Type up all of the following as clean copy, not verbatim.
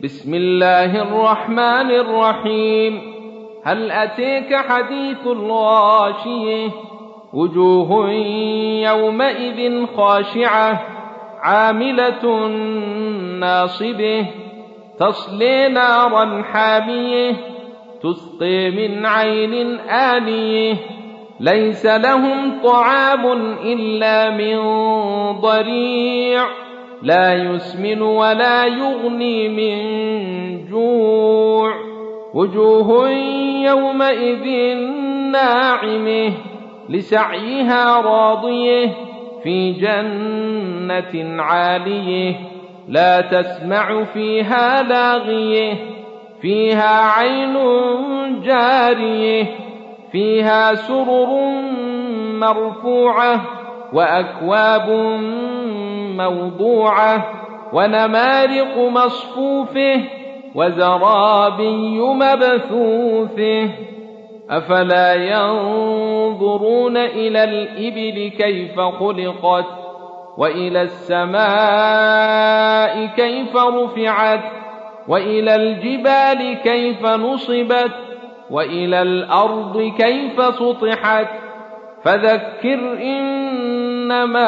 بسم الله الرحمن الرحيم. هل أتيك حديث الغاشية؟ وجوه يومئذ خاشعة عاملة ناصبة تصلي نارا حامية تسقي من عين آنية ليس لهم طعام إلا من ضريع لا يسمن ولا يغني من جوع. وجوه يومئذ ناعمة لسعيها راضية في جنة عالية لا تسمع فيها لاغية فيها عين جارية فيها سرر مرفوعة وأكواب موضوعة ونمارق مصفوفة وزرابي مبثوثة. أفلا ينظرون إلى الإبل كيف خلقت وإلى السماء كيف رفعت وإلى الجبال كيف نصبت وإلى الأرض كيف سطحت. فذكر إنما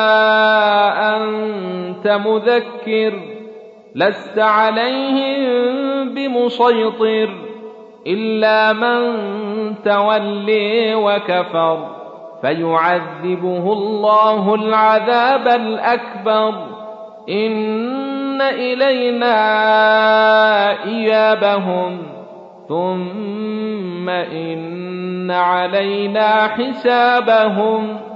أنت مذكر لست عليهم بمسيطر إلا من تولي وكفر فيعذبه الله العذاب الأكبر. إن إلينا إيابهم ثم إن علينا حسابهم.